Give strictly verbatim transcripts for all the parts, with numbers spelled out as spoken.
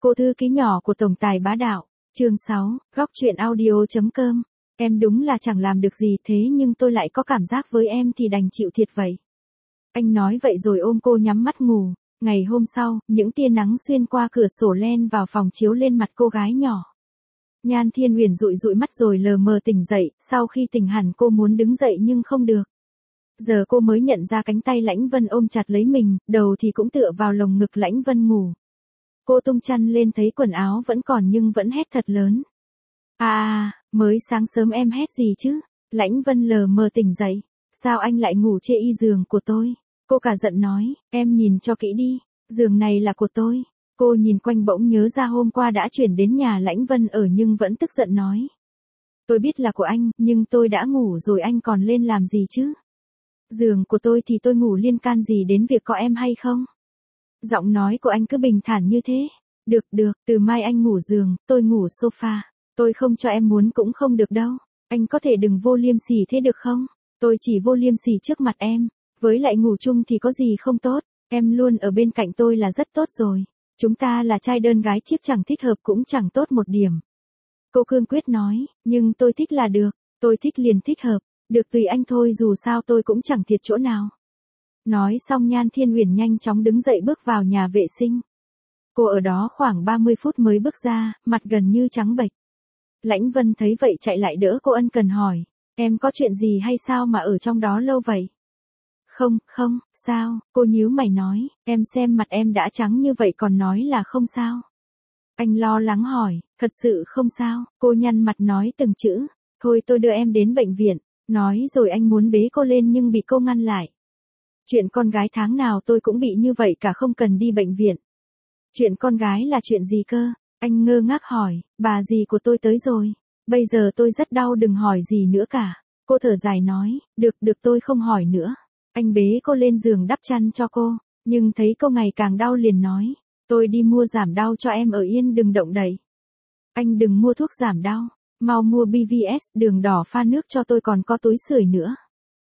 Cô thư ký nhỏ của tổng tài bá đạo. Chương sáu, góc truyện audio.com. Em đúng là chẳng làm được gì thế nhưng tôi lại có cảm giác với em thì đành chịu thiệt vậy. Anh nói vậy rồi ôm cô nhắm mắt ngủ. Ngày hôm sau, những tia nắng xuyên qua cửa sổ len vào phòng chiếu lên mặt cô gái nhỏ. Nhan Thiên Uyển dụi dụi mắt rồi lờ mờ tỉnh dậy, sau khi tỉnh hẳn cô muốn đứng dậy nhưng không được. Giờ cô mới nhận ra cánh tay Lãnh Vân ôm chặt lấy mình, đầu thì cũng tựa vào lồng ngực Lãnh Vân ngủ. Cô tung chăn lên thấy quần áo vẫn còn nhưng vẫn hét thật lớn. À, mới sáng sớm em hét gì chứ? Lãnh Vân lờ mờ tỉnh dậy. Sao anh lại ngủ chê y giường của tôi? Cô cả giận nói, em nhìn cho kỹ đi, giường này là của tôi. Cô nhìn quanh bỗng nhớ ra hôm qua đã chuyển đến nhà Lãnh Vân ở nhưng vẫn tức giận nói. Tôi biết là của anh, nhưng tôi đã ngủ rồi anh còn lên làm gì chứ? Giường của tôi thì tôi ngủ liên can gì đến việc có em hay không? Giọng nói của anh cứ bình thản như thế. Được được, từ mai anh ngủ giường, tôi ngủ sofa. Tôi không cho em muốn cũng không được đâu. Anh có thể đừng vô liêm sỉ thế được không? Tôi chỉ vô liêm sỉ trước mặt em. Với lại ngủ chung thì có gì không tốt. Em luôn ở bên cạnh tôi là rất tốt rồi. Chúng ta là trai đơn gái chiếc chẳng thích hợp cũng chẳng tốt một điểm. Cô cương quyết nói, nhưng tôi thích là được. Tôi thích liền thích hợp. Được tùy anh thôi dù sao tôi cũng chẳng thiệt chỗ nào. Nói xong Nhan Thiên Uyển nhanh chóng đứng dậy bước vào nhà vệ sinh. Cô ở đó khoảng ba mươi phút mới bước ra, mặt gần như trắng bệch. Lãnh Vân thấy vậy chạy lại đỡ cô ân cần hỏi, em có chuyện gì hay sao mà ở trong đó lâu vậy? Không, không, sao, cô nhíu mày nói, em xem mặt em đã trắng như vậy còn nói là không sao. Anh lo lắng hỏi, thật sự không sao, cô nhăn mặt nói từng chữ, thôi tôi đưa em đến bệnh viện, nói rồi anh muốn bế cô lên nhưng bị cô ngăn lại. Chuyện con gái tháng nào tôi cũng bị như vậy cả không cần đi bệnh viện. Chuyện con gái là chuyện gì cơ? Anh ngơ ngác hỏi, bà dì của tôi tới rồi. Bây giờ tôi rất đau đừng hỏi gì nữa cả. Cô thở dài nói, được được tôi không hỏi nữa. Anh bế cô lên giường đắp chăn cho cô, nhưng thấy cô ngày càng đau liền nói, tôi đi mua giảm đau cho em ở yên đừng động đậy. Anh đừng mua thuốc giảm đau, mau mua bê vê ét đường đỏ pha nước cho tôi còn có túi sưởi nữa.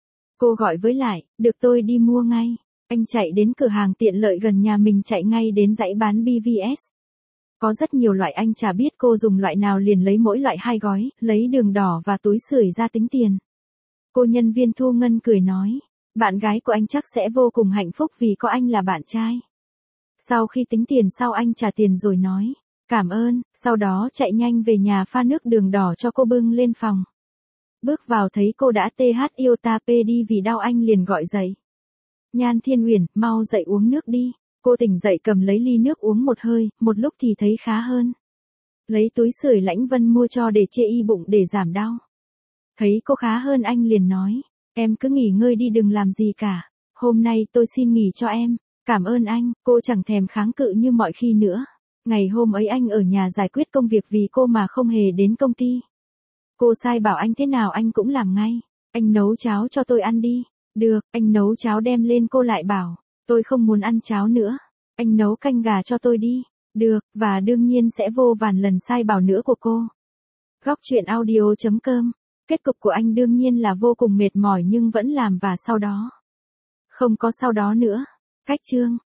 Cô gọi với lại, được tôi đi mua ngay. Anh chạy đến cửa hàng tiện lợi gần nhà mình chạy ngay đến dãy bán bê vê ét. Có rất nhiều loại anh chả biết cô dùng loại nào liền lấy mỗi loại hai gói, lấy đường đỏ và túi sưởi ra tính tiền. Cô nhân viên thu ngân cười nói, bạn gái của anh chắc sẽ vô cùng hạnh phúc vì có anh là bạn trai. Sau khi tính tiền sau anh trả tiền rồi nói, cảm ơn, sau đó chạy nhanh về nhà pha nước đường đỏ cho cô bưng lên phòng. Bước vào thấy cô đã tê hát iota pê đi vì đau anh liền gọi dậy. Nhan Thiên Uyển, mau dậy uống nước đi. Cô tỉnh dậy cầm lấy ly nước uống một hơi, một lúc thì thấy khá hơn. Lấy túi sưởi Lãnh Vân mua cho để chê y bụng để giảm đau. Thấy cô khá hơn anh liền nói, em cứ nghỉ ngơi đi đừng làm gì cả. Hôm nay tôi xin nghỉ cho em. Cảm ơn anh, cô chẳng thèm kháng cự như mọi khi nữa. Ngày hôm ấy anh ở nhà giải quyết công việc vì cô mà không hề đến công ty. Cô sai bảo anh thế nào anh cũng làm ngay. Anh nấu cháo cho tôi ăn đi. Được, anh nấu cháo đem lên cô lại bảo. Tôi không muốn ăn cháo nữa. Anh nấu canh gà cho tôi đi. Được, và đương nhiên sẽ vô vàn lần sai bảo nữa của cô. Góc truyện audio.com. Kết cục của anh đương nhiên là vô cùng mệt mỏi nhưng vẫn làm và sau đó. Không có sau đó nữa. Cách chương.